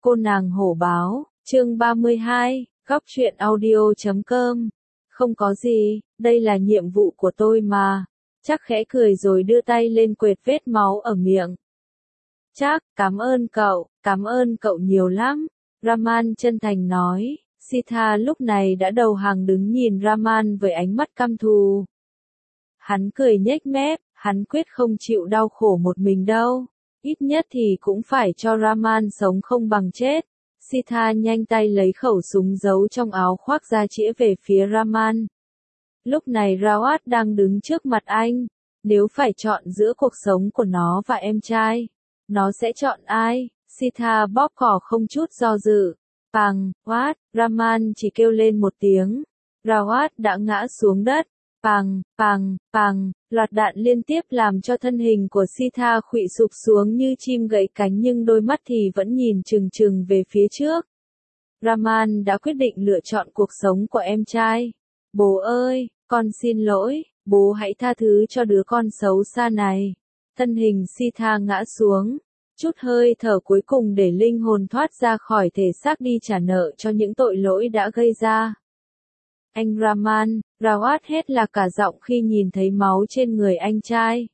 Cô nàng hổ báo, chương 32, góc truyện audio.com. Không có gì, đây là nhiệm vụ của tôi mà. Chắc khẽ cười rồi đưa tay lên quệt vết máu ở miệng. Chắc, cảm ơn cậu nhiều lắm. Raman chân thành nói. Sitha lúc này đã đầu hàng đứng nhìn Raman với ánh mắt căm thù. Hắn cười nhếch mép, hắn quyết không chịu đau khổ một mình đâu. Ít nhất thì cũng phải cho Raman sống không bằng chết. Sitha nhanh tay lấy khẩu súng giấu trong áo khoác ra chĩa về phía Raman. Lúc này Rawat đang đứng trước mặt anh. Nếu phải chọn giữa cuộc sống của nó và em trai, nó sẽ chọn ai? Sitha bóp cỏ không chút do dự. Pằng, Wat, Raman chỉ kêu lên một tiếng. Rawat đã ngã xuống đất. Pằng, loạt đạn liên tiếp làm cho thân hình của Sitha khuỵu sụp xuống như chim gãy cánh, nhưng đôi mắt thì vẫn nhìn chừng chừng về phía trước. Raman đã quyết định lựa chọn cuộc sống của em trai. Bố ơi, con xin lỗi, bố hãy tha thứ cho đứa con xấu xa này. Thân hình Sitha ngã xuống, chút hơi thở cuối cùng để linh hồn thoát ra khỏi thể xác đi trả nợ cho những tội lỗi đã gây ra. Anh Raman, Rawat hét là cả giọng khi nhìn thấy máu trên người anh trai.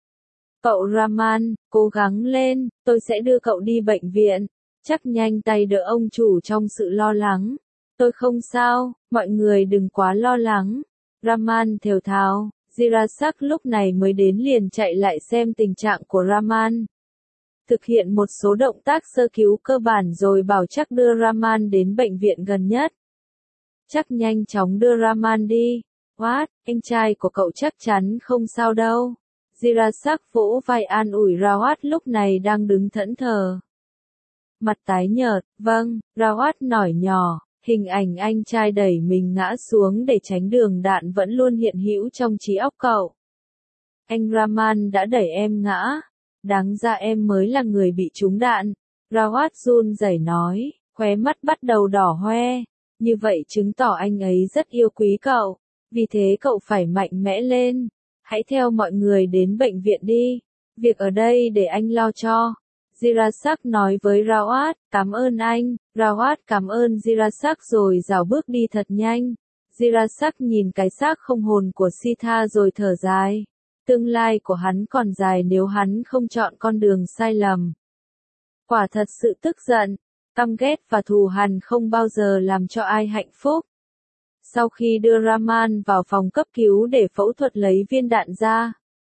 Cậu Raman, cố gắng lên, tôi sẽ đưa cậu đi bệnh viện. Chắc nhanh tay đỡ ông chủ trong sự lo lắng. Tôi không sao, mọi người đừng quá lo lắng. Raman thều thào, Jirasak lúc này mới đến liền chạy lại xem tình trạng của Raman. Thực hiện một số động tác sơ cứu cơ bản rồi bảo chắc đưa Raman đến bệnh viện gần nhất. Chắc nhanh chóng đưa Raman đi. What, anh trai của cậu chắc chắn không sao đâu. Jirasak vỗ vai an ủi Rawat lúc này đang đứng thẫn thờ. Mặt tái nhợt, vâng, Rawat nói nhỏ, hình ảnh anh trai đẩy mình ngã xuống để tránh đường đạn vẫn luôn hiện hữu trong trí óc cậu. Anh Raman đã đẩy em ngã. Đáng ra em mới là người bị trúng đạn. Rawat run rẩy nói, khóe mắt bắt đầu đỏ hoe. Như vậy chứng tỏ anh ấy rất yêu quý cậu. Vì thế cậu phải mạnh mẽ lên. Hãy theo mọi người đến bệnh viện đi. Việc ở đây để anh lo cho. Jirasak nói với Rawat, cảm ơn anh. Rawat cảm ơn Jirasak rồi rảo bước đi thật nhanh. Jirasak nhìn cái xác không hồn của Sitha rồi thở dài. Tương lai của hắn còn dài nếu hắn không chọn con đường sai lầm. Quả thật sự tức giận, căm ghét và thù hằn không bao giờ làm cho ai hạnh phúc. Sau khi đưa Raman vào phòng cấp cứu để phẫu thuật lấy viên đạn ra,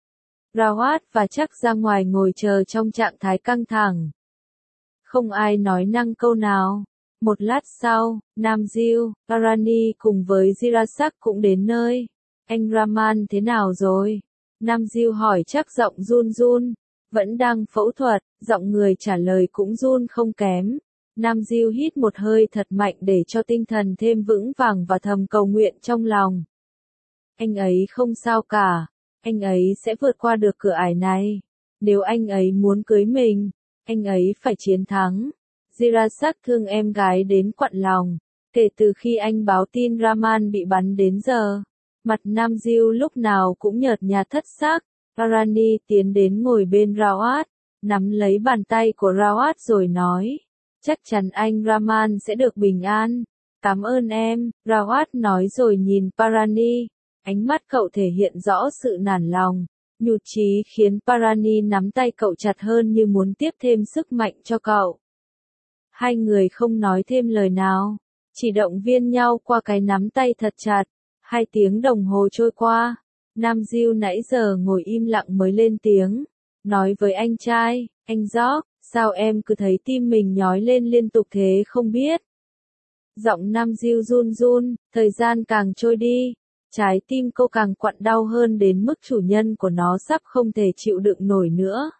Rawat và chắc ra ngoài ngồi chờ trong trạng thái căng thẳng. Không ai nói năng câu nào. Một lát sau, Nam Diêu, Parani cùng với Jirasak cũng đến nơi. Anh Raman thế nào rồi? Nam Diêu hỏi chắc giọng run run. Vẫn đang phẫu thuật, giọng người trả lời cũng run không kém. Nam Diêu hít một hơi thật mạnh để cho tinh thần thêm vững vàng và thầm cầu nguyện trong lòng. Anh ấy không sao cả. Anh ấy sẽ vượt qua được cửa ải này. Nếu anh ấy muốn cưới mình, anh ấy phải chiến thắng. Jirasak thương em gái đến quặn lòng. Kể từ khi anh báo tin Raman bị bắn đến giờ, mặt Nam Diêu lúc nào cũng nhợt nhạt thất xác. Parani tiến đến ngồi bên Rawat, nắm lấy bàn tay của Rawat rồi nói, chắc chắn anh Raman sẽ được bình an. Cảm ơn em, Rawat nói rồi nhìn Parani. Ánh mắt cậu thể hiện rõ sự nản lòng, nhụt chí khiến Parani nắm tay cậu chặt hơn như muốn tiếp thêm sức mạnh cho cậu. Hai người không nói thêm lời nào, chỉ động viên nhau qua cái nắm tay thật chặt. 2 tiếng đồng hồ trôi qua, Nam Diêu nãy giờ ngồi im lặng mới lên tiếng, nói với anh trai, anh George, sao em cứ thấy tim mình nhói lên liên tục thế không biết. Giọng Nam Diêu run run, thời gian càng trôi đi, trái tim cô càng quặn đau hơn đến mức chủ nhân của nó sắp không thể chịu đựng nổi nữa.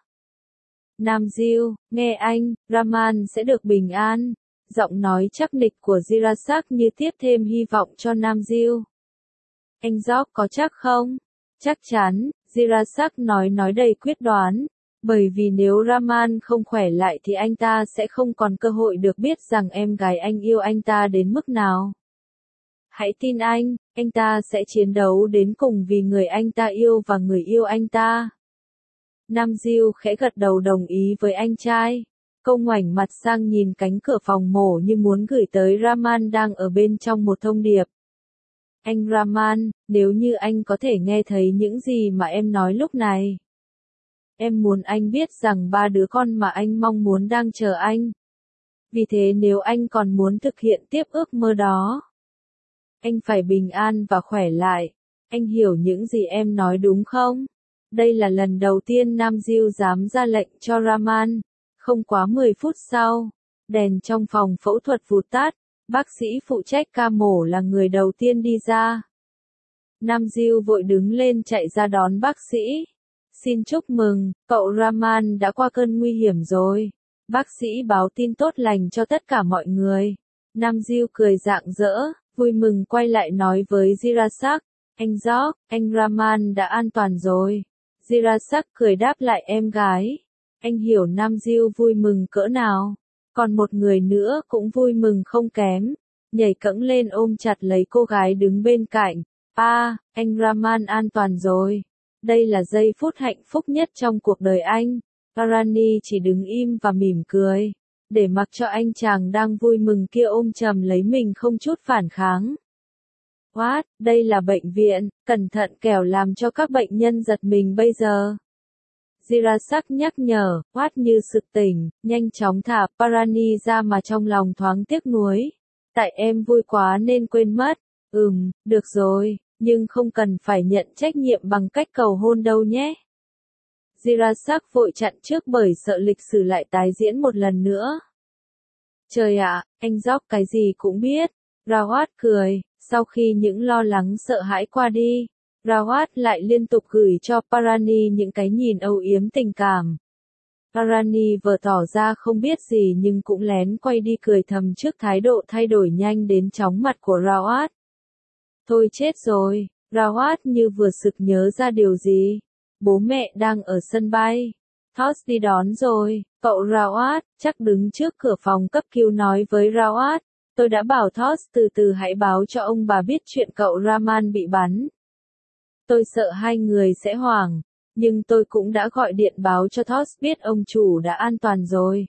Nam Diêu, nghe anh, Raman sẽ được bình an. Giọng nói chắc nịch của Jirasak như tiếp thêm hy vọng cho Nam Diêu. Anh George có chắc không? Chắc chắn, Jirasak nói đầy quyết đoán. Bởi vì nếu Raman không khỏe lại thì anh ta sẽ không còn cơ hội được biết rằng em gái anh yêu anh ta đến mức nào. Hãy tin anh ta sẽ chiến đấu đến cùng vì người anh ta yêu và người yêu anh ta. Nam Diêu khẽ gật đầu đồng ý với anh trai. Cô ngoảnh mặt sang nhìn cánh cửa phòng mổ như muốn gửi tới Rahman đang ở bên trong một thông điệp. Anh Rahman, nếu như anh có thể nghe thấy những gì mà em nói lúc này. Em muốn anh biết rằng 3 đứa con mà anh mong muốn đang chờ anh. Vì thế nếu anh còn muốn thực hiện tiếp ước mơ đó, anh phải bình an và khỏe lại. Anh hiểu những gì em nói đúng không? Đây là lần đầu tiên Nam Diêu dám ra lệnh cho Rahman. Không quá 10 phút sau, đèn trong phòng phẫu thuật vụt tắt, bác sĩ phụ trách ca mổ là người đầu tiên đi ra. Nam Diêu vội đứng lên chạy ra đón bác sĩ. Xin chúc mừng, cậu Rahman đã qua cơn nguy hiểm rồi. Bác sĩ báo tin tốt lành cho tất cả mọi người. Nam Diêu cười rạng rỡ, vui mừng quay lại nói với Jirasak, anh George, anh Rahman đã an toàn rồi. Jirasak cười đáp lại em gái. Anh hiểu Nam Diêu vui mừng cỡ nào. Còn một người nữa cũng vui mừng không kém. Nhảy cẫng lên ôm chặt lấy cô gái đứng bên cạnh. Anh Rahman an toàn rồi. Đây là giây phút hạnh phúc nhất trong cuộc đời anh. Parani chỉ đứng im và mỉm cười. Để mặc cho anh chàng đang vui mừng kia ôm chầm lấy mình không chút phản kháng. What, đây là bệnh viện, cẩn thận kẻo làm cho các bệnh nhân giật mình bây giờ. Jirasak nhắc nhở, What như sực tỉnh, nhanh chóng thả Parani ra mà trong lòng thoáng tiếc nuối. Tại em vui quá nên quên mất. Được rồi, nhưng không cần phải nhận trách nhiệm bằng cách cầu hôn đâu nhé. Jirasak vội chặn trước bởi sợ lịch sử lại tái diễn một lần nữa. Trời ạ, anh George cái gì cũng biết. Rawat cười, sau khi những lo lắng sợ hãi qua đi, Rawat lại liên tục gửi cho Parani những cái nhìn âu yếm tình cảm. Parani vừa tỏ ra không biết gì nhưng cũng lén quay đi cười thầm trước thái độ thay đổi nhanh đến chóng mặt của Rawat. Thôi chết rồi, Rawat như vừa sực nhớ ra điều gì. Bố mẹ đang ở sân bay. Thos đi đón rồi, cậu Rawat, chắc đứng trước cửa phòng cấp cứu nói với Rawat. Tôi đã bảo Thos từ từ hãy báo cho ông bà biết chuyện cậu Rahman bị bắn. Tôi sợ hai người sẽ hoảng, nhưng tôi cũng đã gọi điện báo cho Thos biết ông chủ đã an toàn rồi.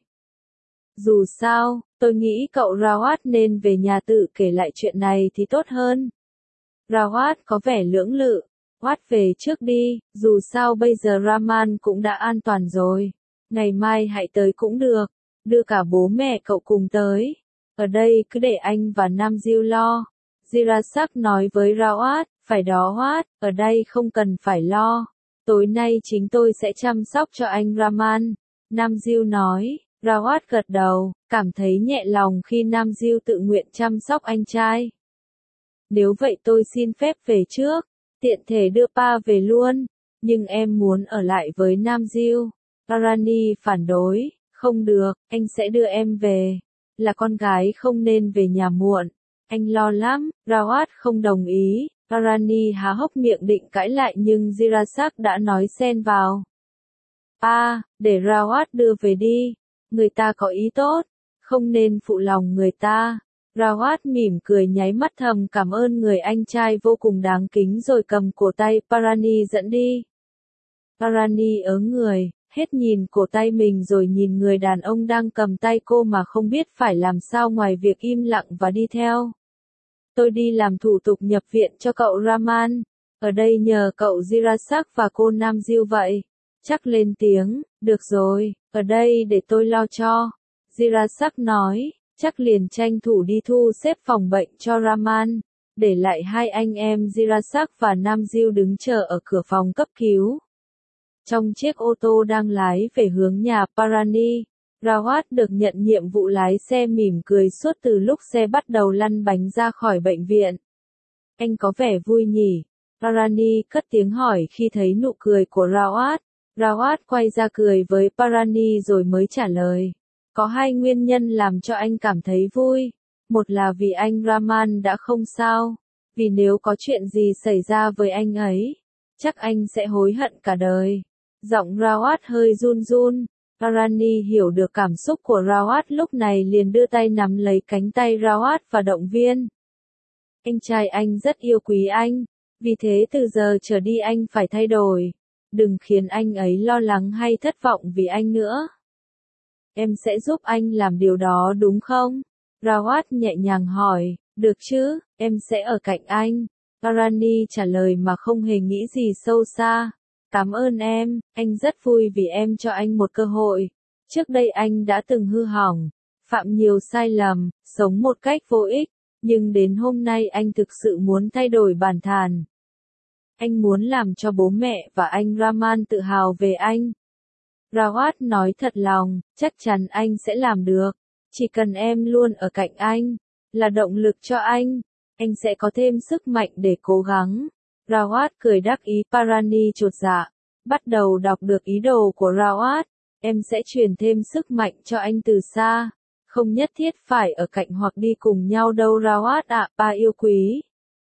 Dù sao, tôi nghĩ cậu Rawat nên về nhà tự kể lại chuyện này thì tốt hơn. Rawat có vẻ lưỡng lự. Watt về trước đi, dù sao bây giờ Rahman cũng đã an toàn rồi. Ngày mai hãy tới cũng được, đưa cả bố mẹ cậu cùng tới. Ở đây cứ để anh và Nam Diêu lo. Jirasak nói với Rawat, phải đó Watt, ở đây không cần phải lo. Tối nay chính tôi sẽ chăm sóc cho anh Rahman. Nam Diêu nói, Rawat gật đầu, cảm thấy nhẹ lòng khi Nam Diêu tự nguyện chăm sóc anh trai. Nếu vậy tôi xin phép về trước. Tiện thể đưa Pa về luôn, nhưng em muốn ở lại với Nam Diêu. Parani phản đối, không được, anh sẽ đưa em về. Là con gái không nên về nhà muộn. Anh lo lắm, Rawat không đồng ý. Parani há hốc miệng định cãi lại nhưng Jirasak đã nói xen vào. Để Rawat đưa về đi. Người ta có ý tốt, không nên phụ lòng người ta. Rawat mỉm cười nháy mắt thầm cảm ơn người anh trai vô cùng đáng kính rồi cầm cổ tay Parani dẫn đi. Parani ớ người, hết nhìn cổ tay mình rồi nhìn người đàn ông đang cầm tay cô mà không biết phải làm sao ngoài việc im lặng và đi theo. Tôi đi làm thủ tục nhập viện cho cậu Rahman. Ở đây nhờ cậu Jirasak và cô Nam Diêu vậy. Chắc lên tiếng, được rồi, ở đây để tôi lo cho. Jirasak nói. Chắc liền tranh thủ đi thu xếp phòng bệnh cho Rahman, để lại hai anh em Jirasak và Nam Diêu đứng chờ ở cửa phòng cấp cứu. Trong chiếc ô tô đang lái về hướng nhà Parani, Rawat được nhận nhiệm vụ lái xe mỉm cười suốt từ lúc xe bắt đầu lăn bánh ra khỏi bệnh viện. Anh có vẻ vui nhỉ? Parani cất tiếng hỏi khi thấy nụ cười của Rawat. Rawat quay ra cười với Parani rồi mới trả lời. Có hai nguyên nhân làm cho anh cảm thấy vui. Một là vì anh Rahman đã không sao. Vì nếu có chuyện gì xảy ra với anh ấy, chắc anh sẽ hối hận cả đời. Giọng Rawat hơi run run. Parani hiểu được cảm xúc của Rawat lúc này liền đưa tay nắm lấy cánh tay Rawat và động viên. Anh trai anh rất yêu quý anh. Vì thế từ giờ trở đi anh phải thay đổi. Đừng khiến anh ấy lo lắng hay thất vọng vì anh nữa. Em sẽ giúp anh làm điều đó đúng không? Rawat nhẹ nhàng hỏi, được chứ, em sẽ ở cạnh anh. Parani trả lời mà không hề nghĩ gì sâu xa. Cảm ơn em, anh rất vui vì em cho anh một cơ hội. Trước đây anh đã từng hư hỏng, phạm nhiều sai lầm, sống một cách vô ích, nhưng đến hôm nay anh thực sự muốn thay đổi bản thàn. Anh muốn làm cho bố mẹ và anh Rahman tự hào về anh. Rawat nói thật lòng, chắc chắn anh sẽ làm được. Chỉ cần em luôn ở cạnh anh, là động lực cho anh sẽ có thêm sức mạnh để cố gắng. Rawat cười đắc ý. Parani chột dạ, bắt đầu đọc được ý đồ của Rawat. Em sẽ truyền thêm sức mạnh cho anh từ xa. Không nhất thiết phải ở cạnh hoặc đi cùng nhau đâu Rawat ạ, ba yêu quý.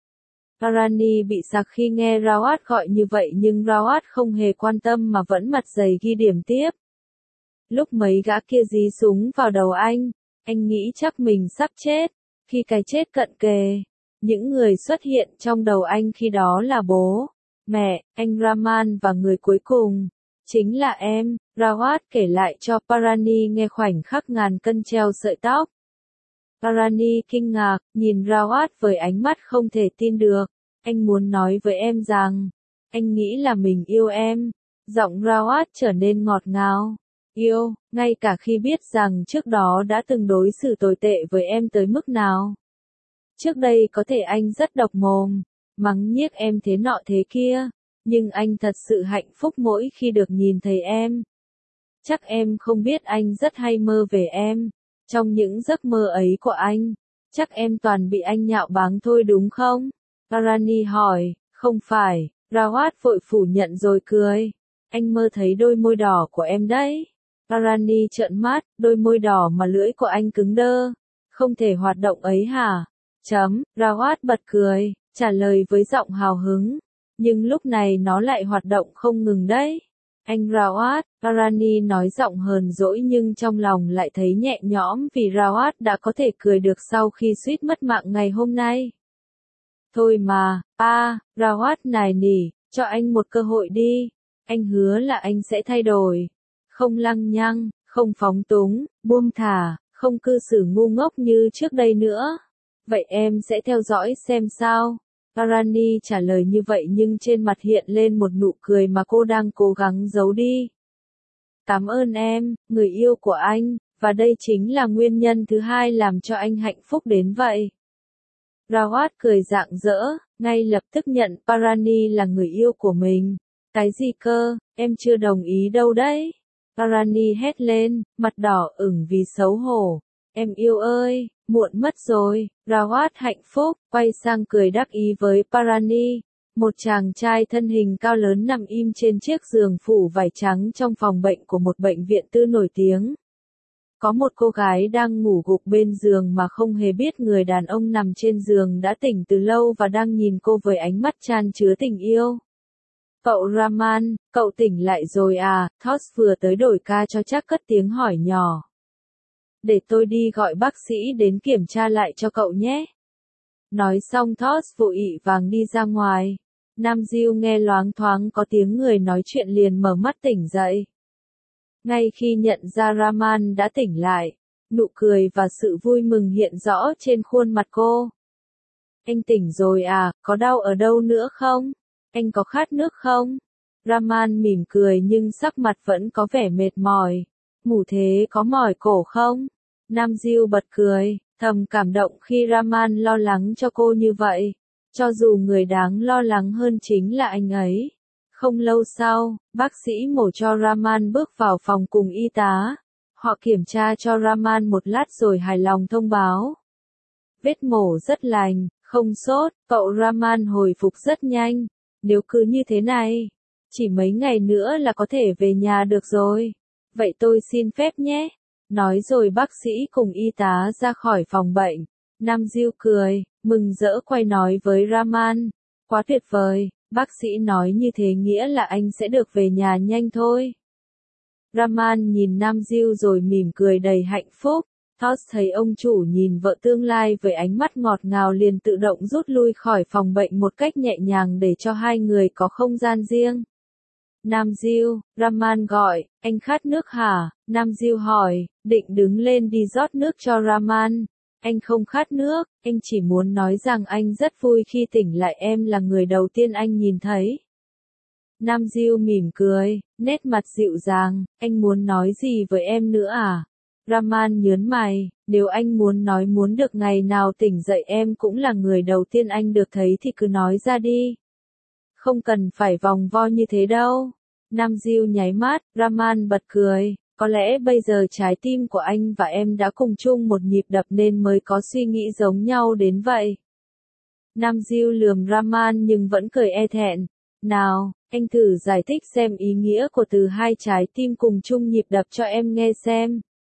Parani bị sặc khi nghe Rawat gọi như vậy nhưng Rawat không hề quan tâm mà vẫn mặt dày ghi điểm tiếp. Lúc mấy gã kia dí súng vào đầu anh nghĩ chắc mình sắp chết. Khi cái chết cận kề, những người xuất hiện trong đầu anh khi đó là bố, mẹ, anh Rahman và người cuối cùng, chính là em. Rawat kể lại cho Parani nghe khoảnh khắc ngàn cân treo sợi tóc. Parani kinh ngạc, nhìn Rawat với ánh mắt không thể tin được. Anh muốn nói với em rằng, anh nghĩ là mình yêu em. Giọng Rawat trở nên ngọt ngào. Yêu, ngay cả khi biết rằng trước đó đã từng đối xử tồi tệ với em tới mức nào. Trước đây có thể anh rất độc mồm, mắng nhiếc em thế nọ thế kia, nhưng anh thật sự hạnh phúc mỗi khi được nhìn thấy em. Chắc em không biết anh rất hay mơ về em. Trong những giấc mơ ấy của anh, chắc em toàn bị anh nhạo báng thôi đúng không? Parani hỏi, không phải. Rawat vội phủ nhận rồi cười. Anh mơ thấy đôi môi đỏ của em đấy. Parani trợn mắt, đôi môi đỏ mà lưỡi của anh cứng đơ. Không thể hoạt động ấy hả? Rawat bật cười, trả lời với giọng hào hứng. Nhưng lúc này nó lại hoạt động không ngừng đấy. Anh Rawat, Parani nói giọng hờn dỗi nhưng trong lòng lại thấy nhẹ nhõm vì Rawat đã có thể cười được sau khi suýt mất mạng ngày hôm nay. Thôi mà, Rawat nài nỉ, cho anh một cơ hội đi. Anh hứa là anh sẽ thay đổi. Không lăng nhăng, không phóng túng, buông thả, không cư xử ngu ngốc như trước đây nữa. Vậy em sẽ theo dõi xem sao. Parani trả lời như vậy nhưng trên mặt hiện lên một nụ cười mà cô đang cố gắng giấu đi. Cảm ơn em, người yêu của anh, và đây chính là nguyên nhân thứ hai làm cho anh hạnh phúc đến vậy. Rawat cười rạng rỡ, ngay lập tức nhận Parani là người yêu của mình. Cái gì cơ, em chưa đồng ý đâu đấy. Parani hét lên, mặt đỏ ửng vì xấu hổ. Em yêu ơi, muộn mất rồi. Rawat hạnh phúc, quay sang cười đắc ý với Parani. Một chàng trai thân hình cao lớn nằm im trên chiếc giường phủ vải trắng trong phòng bệnh của một bệnh viện tư nổi tiếng. Có một cô gái đang ngủ gục bên giường mà không hề biết người đàn ông nằm trên giường đã tỉnh từ lâu và đang nhìn cô với ánh mắt chan chứa tình yêu. Cậu Rahman, cậu tỉnh lại rồi à? Thos vừa tới đổi ca cho chắc cất tiếng hỏi nhỏ. Để tôi đi gọi bác sĩ đến kiểm tra lại cho cậu nhé. Nói xong Thos vội ị vàng đi ra ngoài. Nam Diêu nghe loáng thoáng có tiếng người nói chuyện liền mở mắt tỉnh dậy. Ngay khi nhận ra Rahman đã tỉnh lại, nụ cười và sự vui mừng hiện rõ trên khuôn mặt cô. Anh tỉnh rồi à, có đau ở đâu nữa không? Anh có khát nước không? Rahman mỉm cười nhưng sắc mặt vẫn có vẻ mệt mỏi. Ngủ thế có mỏi cổ không? Nam Diêu bật cười, thầm cảm động khi Rahman lo lắng cho cô như vậy. Cho dù người đáng lo lắng hơn chính là anh ấy. Không lâu sau, bác sĩ mổ cho Rahman bước vào phòng cùng y tá. Họ kiểm tra cho Rahman một lát rồi hài lòng thông báo. Vết mổ rất lành, không sốt, cậu Rahman hồi phục rất nhanh. Nếu cứ như thế này, chỉ mấy ngày nữa là có thể về nhà được rồi. Vậy tôi xin phép nhé. Nói rồi bác sĩ cùng y tá ra khỏi phòng bệnh. Nam Diêu cười, mừng rỡ quay nói với Rahman. Quá tuyệt vời, bác sĩ nói như thế nghĩa là anh sẽ được về nhà nhanh thôi. Rahman nhìn Nam Diêu rồi mỉm cười đầy hạnh phúc. Thos thấy ông chủ nhìn vợ tương lai với ánh mắt ngọt ngào liền tự động rút lui khỏi phòng bệnh một cách nhẹ nhàng để cho hai người có không gian riêng. Nam Diêu, Raman gọi, anh khát nước hả? Nam Diêu hỏi, định đứng lên đi rót nước cho Raman. Anh không khát nước, anh chỉ muốn nói rằng anh rất vui khi tỉnh lại em là người đầu tiên anh nhìn thấy. Nam Diêu mỉm cười, nét mặt dịu dàng, anh muốn nói gì với em nữa à? Raman nhớn mày, nếu anh muốn nói muốn được ngày nào tỉnh dậy em cũng là người đầu tiên anh được thấy thì cứ nói ra đi. Không cần phải vòng vo như thế đâu. Nam Diêu nháy mắt, Raman bật cười, có lẽ bây giờ trái tim của anh và em đã cùng chung một nhịp đập nên mới có suy nghĩ giống nhau đến vậy. Nam Diêu lườm Raman nhưng vẫn cười e thẹn. Nào, anh thử giải thích xem ý nghĩa của từ hai trái tim cùng chung nhịp đập cho em nghe xem.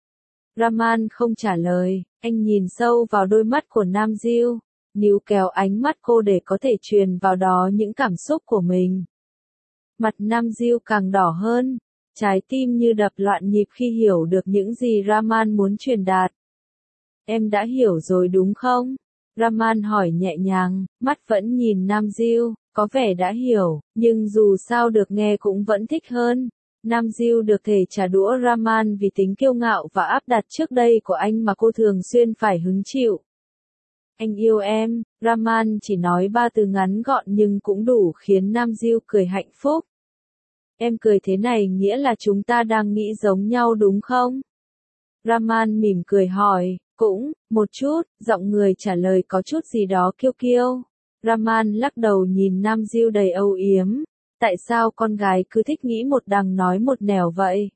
Raman không trả lời, anh nhìn sâu vào đôi mắt của Nam Diêu, níu kéo ánh mắt cô để có thể truyền vào đó những cảm xúc của mình. Mặt Nam Diêu càng đỏ hơn, trái tim như đập loạn nhịp khi hiểu được những gì Raman muốn truyền đạt. Em đã hiểu rồi đúng không? Raman hỏi nhẹ nhàng, mắt vẫn nhìn Nam Diêu, có vẻ đã hiểu, nhưng dù sao được nghe cũng vẫn thích hơn. Nam Diêu được thể trả đũa Raman vì tính kiêu ngạo và áp đặt trước đây của anh mà cô thường xuyên phải hứng chịu. Anh yêu em, Raman chỉ nói 3 từ ngắn gọn nhưng cũng đủ khiến Nam Diêu cười hạnh phúc. Em cười thế này nghĩa là chúng ta đang nghĩ giống nhau đúng không? Raman mỉm cười hỏi, cũng, một chút, giọng người trả lời có chút gì đó kiêu kiêu. Raman lắc đầu nhìn Nam Diêu đầy âu yếm. Tại sao con gái cứ thích nghĩ một đằng nói một nẻo vậy?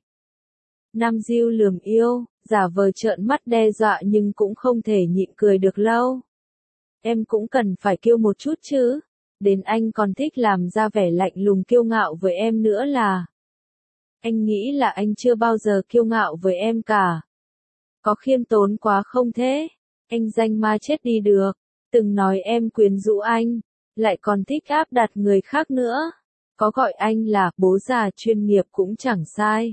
Nam Diêu lườm yêu, giả vờ trợn mắt đe dọa nhưng cũng không thể nhịn cười được lâu. Em cũng cần phải kiêu một chút chứ. Đến anh còn thích làm ra vẻ lạnh lùng kiêu ngạo với em nữa là. Anh nghĩ là anh chưa bao giờ kiêu ngạo với em cả. Có khiêm tốn quá không thế? Anh danh ma chết đi được. Từng nói em quyến rũ anh. Lại còn thích áp đặt người khác nữa. Có gọi anh là bố già chuyên nghiệp cũng chẳng sai.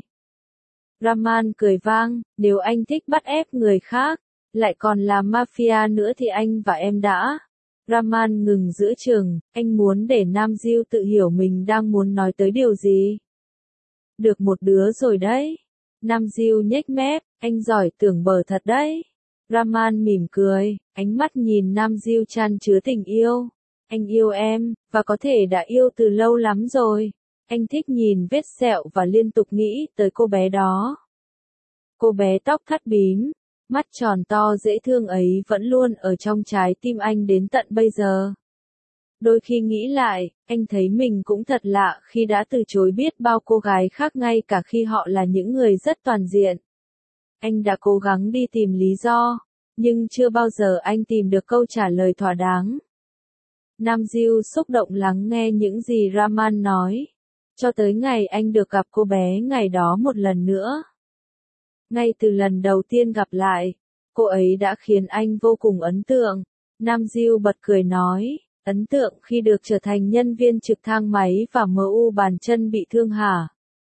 Raman cười vang, nếu anh thích bắt ép người khác, lại còn là mafia nữa thì anh và em đã. Raman ngừng giữa chừng, anh muốn để Nam Diêu tự hiểu mình đang muốn nói tới điều gì. Được một đứa rồi đấy. Nam Diêu nhếch mép, anh giỏi tưởng bờ thật đấy. Raman mỉm cười, ánh mắt nhìn Nam Diêu chan chứa tình yêu. Anh yêu em, và có thể đã yêu từ lâu lắm rồi. Anh thích nhìn vết sẹo và liên tục nghĩ tới cô bé đó. Cô bé tóc thắt bím, mắt tròn to dễ thương ấy vẫn luôn ở trong trái tim anh đến tận bây giờ. Đôi khi nghĩ lại, anh thấy mình cũng thật lạ khi đã từ chối biết bao cô gái khác ngay cả khi họ là những người rất toàn diện. Anh đã cố gắng đi tìm lý do, nhưng chưa bao giờ anh tìm được câu trả lời thỏa đáng. Nam Diêu xúc động lắng nghe những gì Raman nói, cho tới ngày anh được gặp cô bé ngày đó một lần nữa. Ngay từ lần đầu tiên gặp lại, cô ấy đã khiến anh vô cùng ấn tượng. Nam Diêu bật cười nói, ấn tượng khi được trở thành nhân viên trực thang máy và MU bàn chân bị thương hả?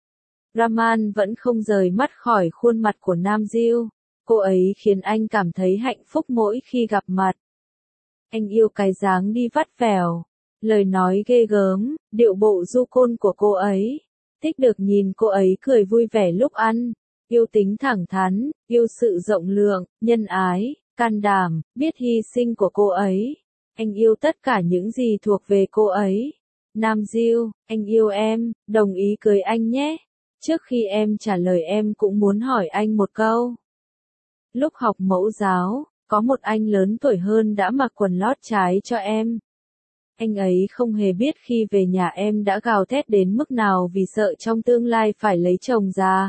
Raman vẫn không rời mắt khỏi khuôn mặt của Nam Diêu, cô ấy khiến anh cảm thấy hạnh phúc mỗi khi gặp mặt. Anh yêu cái dáng đi vắt vẻo, lời nói ghê gớm, điệu bộ du côn của cô ấy. Thích được nhìn cô ấy cười vui vẻ lúc ăn. Yêu tính thẳng thắn, yêu sự rộng lượng, nhân ái, can đảm, biết hy sinh của cô ấy. Anh yêu tất cả những gì thuộc về cô ấy. Nam Diêu, anh yêu em, đồng ý cưới anh nhé. Trước khi em trả lời em cũng muốn hỏi anh một câu. Lúc học mẫu giáo, có một anh lớn tuổi hơn đã mặc quần lót trái cho em. Anh ấy không hề biết khi về nhà em đã gào thét đến mức nào vì sợ trong tương lai phải lấy chồng già.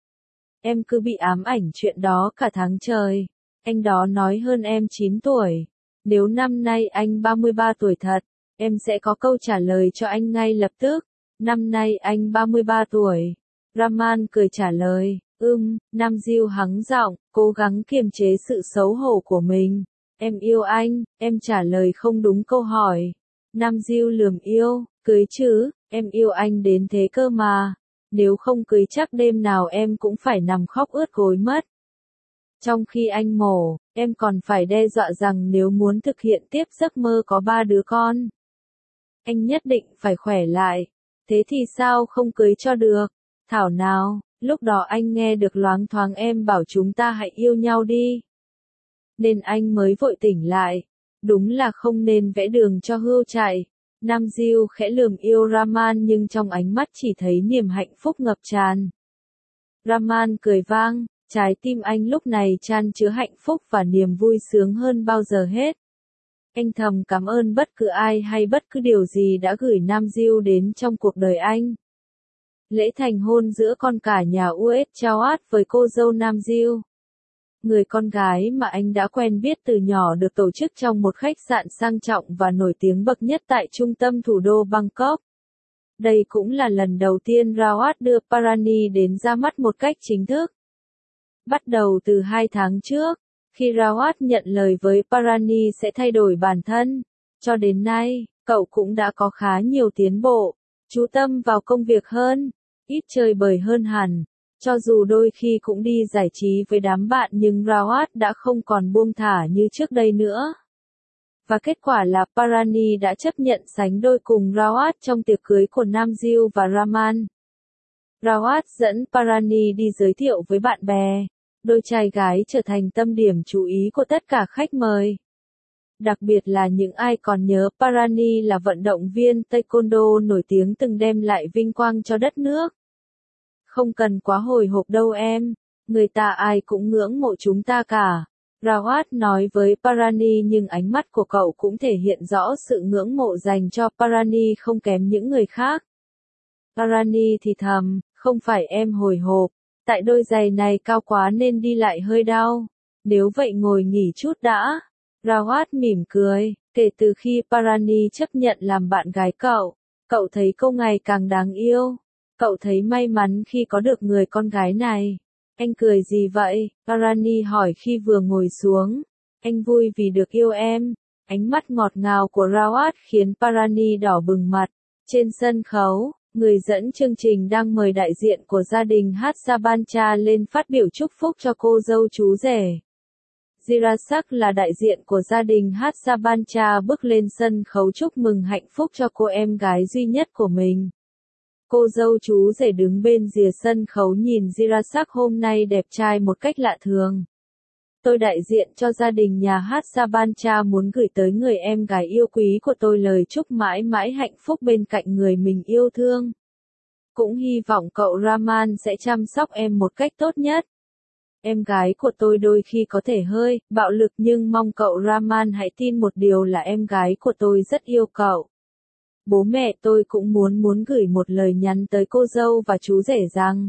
Em cứ bị ám ảnh chuyện đó cả tháng trời. Anh đó nói hơn em 9 tuổi. Nếu năm nay anh 33 tuổi thật, em sẽ có câu trả lời cho anh ngay lập tức. Năm nay anh 33 tuổi. Raman cười trả lời, Nam Diêu hắng giọng, cố gắng kiềm chế sự xấu hổ của mình. Em yêu anh, em trả lời không đúng câu hỏi. Nam Diêu lườm yêu, cưới chứ, em yêu anh đến thế cơ mà. Nếu không cưới chắc đêm nào em cũng phải nằm khóc ướt gối mất. Trong khi anh mổ, em còn phải đe dọa rằng nếu muốn thực hiện tiếp giấc mơ có 3 đứa con, anh nhất định phải khỏe lại. Thế thì sao không cưới cho được? Thảo nào, lúc đó anh nghe được loáng thoáng em bảo chúng ta hãy yêu nhau đi. Nên anh mới vội tỉnh lại. Đúng là không nên vẽ đường cho hươu chạy. Nam Diêu khẽ lườm yêu Raman nhưng trong ánh mắt chỉ thấy niềm hạnh phúc ngập tràn. Raman cười vang, trái tim anh lúc này chan chứa hạnh phúc và niềm vui sướng hơn bao giờ hết. Anh thầm cảm ơn bất cứ ai hay bất cứ điều gì đã gửi Nam Diêu đến trong cuộc đời anh. Lễ thành hôn giữa con cả nhà US Chawat với cô dâu Nam Diêu. Người con gái mà anh đã quen biết từ nhỏ được tổ chức trong một khách sạn sang trọng và nổi tiếng bậc nhất tại trung tâm thủ đô Bangkok. Đây cũng là lần đầu tiên Rawat đưa Parani đến ra mắt một cách chính thức. Bắt đầu từ 2 tháng trước, khi Rawat nhận lời với Parani sẽ thay đổi bản thân, cho đến nay, cậu cũng đã có khá nhiều tiến bộ, chú tâm vào công việc hơn, ít chơi bời hơn hẳn. Cho dù đôi khi cũng đi giải trí với đám bạn nhưng Rawat đã không còn buông thả như trước đây nữa. Và kết quả là Parani đã chấp nhận sánh đôi cùng Rawat trong tiệc cưới của Nam Diêu và Raman. Rawat dẫn Parani đi giới thiệu với bạn bè. Đôi trai gái trở thành tâm điểm chú ý của tất cả khách mời. Đặc biệt là những ai còn nhớ Parani là vận động viên taekwondo nổi tiếng từng đem lại vinh quang cho đất nước. Không cần quá hồi hộp đâu em, người ta ai cũng ngưỡng mộ chúng ta cả. Rawat nói với Parani nhưng ánh mắt của cậu cũng thể hiện rõ sự ngưỡng mộ dành cho Parani không kém những người khác. Parani thì thầm, không phải em hồi hộp, tại đôi giày này cao quá nên đi lại hơi đau. Nếu vậy ngồi nghỉ chút đã. Rawat mỉm cười, kể từ khi Parani chấp nhận làm bạn gái cậu thấy cô ngày càng đáng yêu. Cậu thấy may mắn khi có được người con gái này. Anh cười gì vậy? Parani hỏi khi vừa ngồi xuống. Anh vui vì được yêu em. Ánh mắt ngọt ngào của Rawat khiến Parani đỏ bừng mặt. Trên sân khấu, người dẫn chương trình đang mời đại diện của gia đình Hatsabancha lên phát biểu chúc phúc cho cô dâu chú rể. Jirasak là đại diện của gia đình Hatsabancha bước lên sân khấu chúc mừng hạnh phúc cho cô em gái duy nhất của mình. Cô dâu chú rể đứng bên rìa sân khấu nhìn Jirasak hôm nay đẹp trai một cách lạ thường. Tôi đại diện cho gia đình nhà Hatsabancha muốn gửi tới người em gái yêu quý của tôi lời chúc mãi mãi hạnh phúc bên cạnh người mình yêu thương. Cũng hy vọng cậu Raman sẽ chăm sóc em một cách tốt nhất. Em gái của tôi đôi khi có thể hơi bạo lực nhưng mong cậu Raman hãy tin một điều là em gái của tôi rất yêu cậu. Bố mẹ tôi cũng muốn gửi một lời nhắn tới cô dâu và chú rể rằng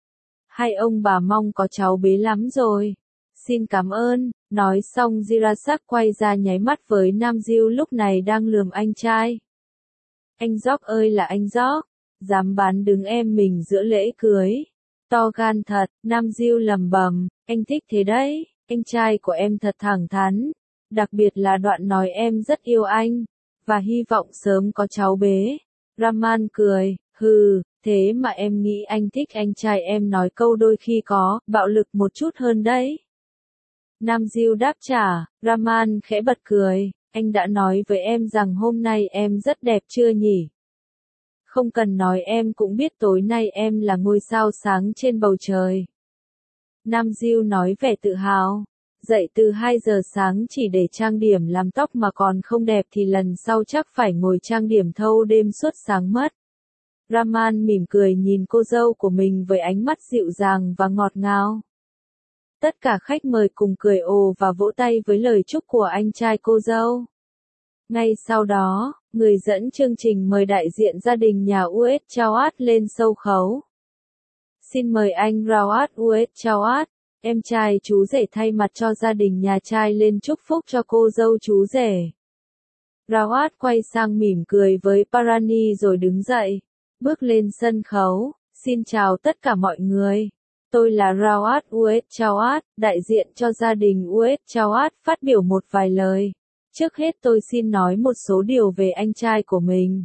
hai ông bà mong có cháu bé lắm rồi. Xin cảm ơn. Nói xong Jirasak quay ra nháy mắt với Nam Diêu lúc này đang lườm anh trai. Anh Jock ơi là anh Jock, dám bán đứng em mình giữa lễ cưới. To gan thật, Nam Diêu lầm bầm, anh thích thế đấy, anh trai của em thật thẳng thắn. Đặc biệt là đoạn nói em rất yêu anh, và hy vọng sớm có cháu bé. Raman cười, hừ, thế mà em nghĩ anh thích anh trai em nói câu đôi khi có bạo lực một chút hơn đấy. Nam Diêu đáp trả, Raman khẽ bật cười, anh đã nói với em rằng hôm nay em rất đẹp chưa nhỉ? Không cần nói em cũng biết tối nay em là ngôi sao sáng trên bầu trời. Nam Diêu nói vẻ tự hào. Dậy từ 2 giờ sáng chỉ để trang điểm làm tóc mà còn không đẹp thì lần sau chắc phải ngồi trang điểm thâu đêm suốt sáng mất. Raman mỉm cười nhìn cô dâu của mình với ánh mắt dịu dàng và ngọt ngào. Tất cả khách mời cùng cười ồ và vỗ tay với lời chúc của anh trai cô dâu. Ngay sau đó, người dẫn chương trình mời đại diện gia đình nhà US Chawat lên sâu khấu. Xin mời anh Rawat US Chawat, em trai chú rể thay mặt cho gia đình nhà trai lên chúc phúc cho cô dâu chú rể. Rawat quay sang mỉm cười với Parani rồi đứng dậy, bước lên sân khấu. Xin chào tất cả mọi người. Tôi là Rawat US Chawat, đại diện cho gia đình US Chawat phát biểu một vài lời. Trước hết tôi xin nói một số điều về anh trai của mình.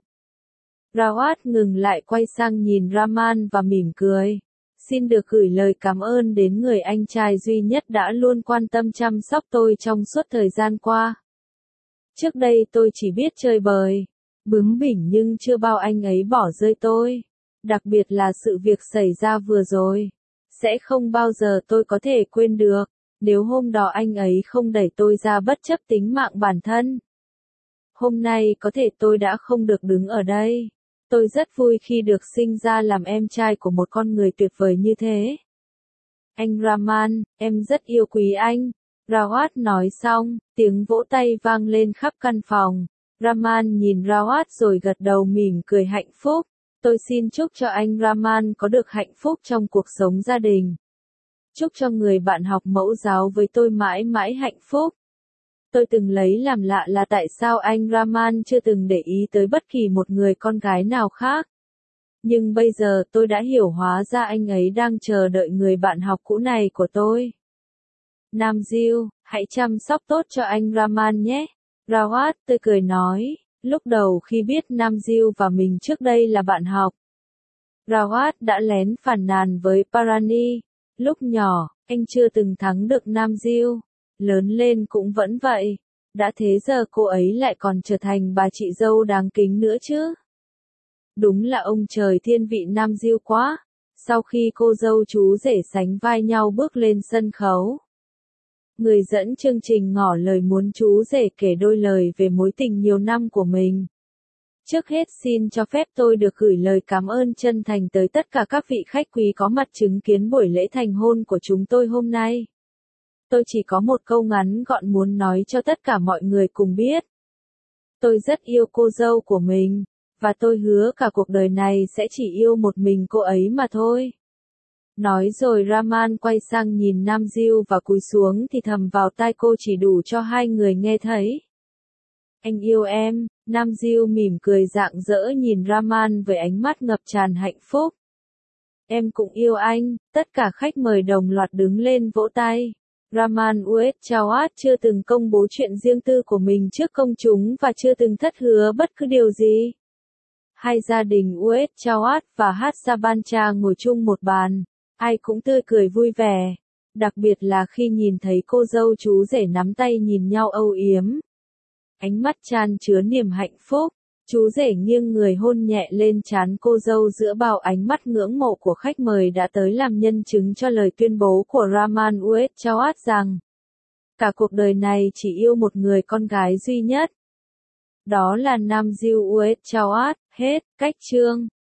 Rawat ngừng lại quay sang nhìn Raman và mỉm cười. Xin được gửi lời cảm ơn đến người anh trai duy nhất đã luôn quan tâm chăm sóc tôi trong suốt thời gian qua. Trước đây tôi chỉ biết chơi bời, Bướng bỉnh nhưng chưa bao anh ấy bỏ rơi tôi. Đặc biệt là sự việc xảy ra vừa rồi. Sẽ không bao giờ tôi có thể quên được. Nếu hôm đó anh ấy không đẩy tôi ra bất chấp tính mạng bản thân. Hôm nay có thể tôi đã không được đứng ở đây. Tôi rất vui khi được sinh ra làm em trai của một con người tuyệt vời như thế. Anh Rahman, em rất yêu quý anh. Rawat nói xong, tiếng vỗ tay vang lên khắp căn phòng. Rahman nhìn Rawat rồi gật đầu mỉm cười hạnh phúc. Tôi xin chúc cho anh Rahman có được hạnh phúc trong cuộc sống gia đình. Chúc cho người bạn học mẫu giáo với tôi mãi mãi hạnh phúc. Tôi từng lấy làm lạ là tại sao anh Rahman chưa từng để ý tới bất kỳ một người con gái nào khác. Nhưng bây giờ tôi đã hiểu hóa ra anh ấy đang chờ đợi người bạn học cũ này của tôi. Nam Diêu, hãy chăm sóc tốt cho anh Rahman nhé. Rawat tươi cười nói, lúc đầu khi biết Nam Diêu và mình trước đây là bạn học. Rawat đã lén phàn nàn với Parani. Lúc nhỏ, anh chưa từng thắng được Nam Diêu. Lớn lên cũng vẫn vậy. Đã thế giờ cô ấy lại còn trở thành bà chị dâu đáng kính nữa chứ. Đúng là ông trời thiên vị Nam Diêu quá. Sau khi cô dâu chú rể sánh vai nhau bước lên sân khấu. Người dẫn chương trình ngỏ lời muốn chú rể kể đôi lời về mối tình nhiều năm của mình. Trước hết xin cho phép tôi được gửi lời cảm ơn chân thành tới tất cả các vị khách quý có mặt chứng kiến buổi lễ thành hôn của chúng tôi hôm nay. Tôi chỉ có một câu ngắn gọn muốn nói cho tất cả mọi người cùng biết. Tôi rất yêu cô dâu của mình, và tôi hứa cả cuộc đời này sẽ chỉ yêu một mình cô ấy mà thôi. Nói rồi Rahman quay sang nhìn Nam Diêu và cúi xuống thì thầm vào tai cô chỉ đủ cho hai người nghe thấy. Anh yêu em, Nam Diêu mỉm cười rạng rỡ nhìn Rahman với ánh mắt ngập tràn hạnh phúc. Em cũng yêu anh, tất cả khách mời đồng loạt đứng lên vỗ tay. Rahman Ued Chawat chưa từng công bố chuyện riêng tư của mình trước công chúng và chưa từng thất hứa bất cứ điều gì. Hai gia đình Ued Chawat và Hassabancha ngồi chung một bàn. Ai cũng tươi cười vui vẻ. Đặc biệt là khi nhìn thấy cô dâu chú rể nắm tay nhìn nhau âu yếm. Ánh mắt chan chứa niềm hạnh phúc. Chú rể nghiêng người hôn nhẹ lên trán cô dâu giữa bao ánh mắt ngưỡng mộ của khách mời đã tới làm nhân chứng cho lời tuyên bố của Rahman Ued Chawat rằng cả cuộc đời này chỉ yêu một người con gái duy nhất. Đó là Nam Diêu Ued Chawat. Hết. Cách chương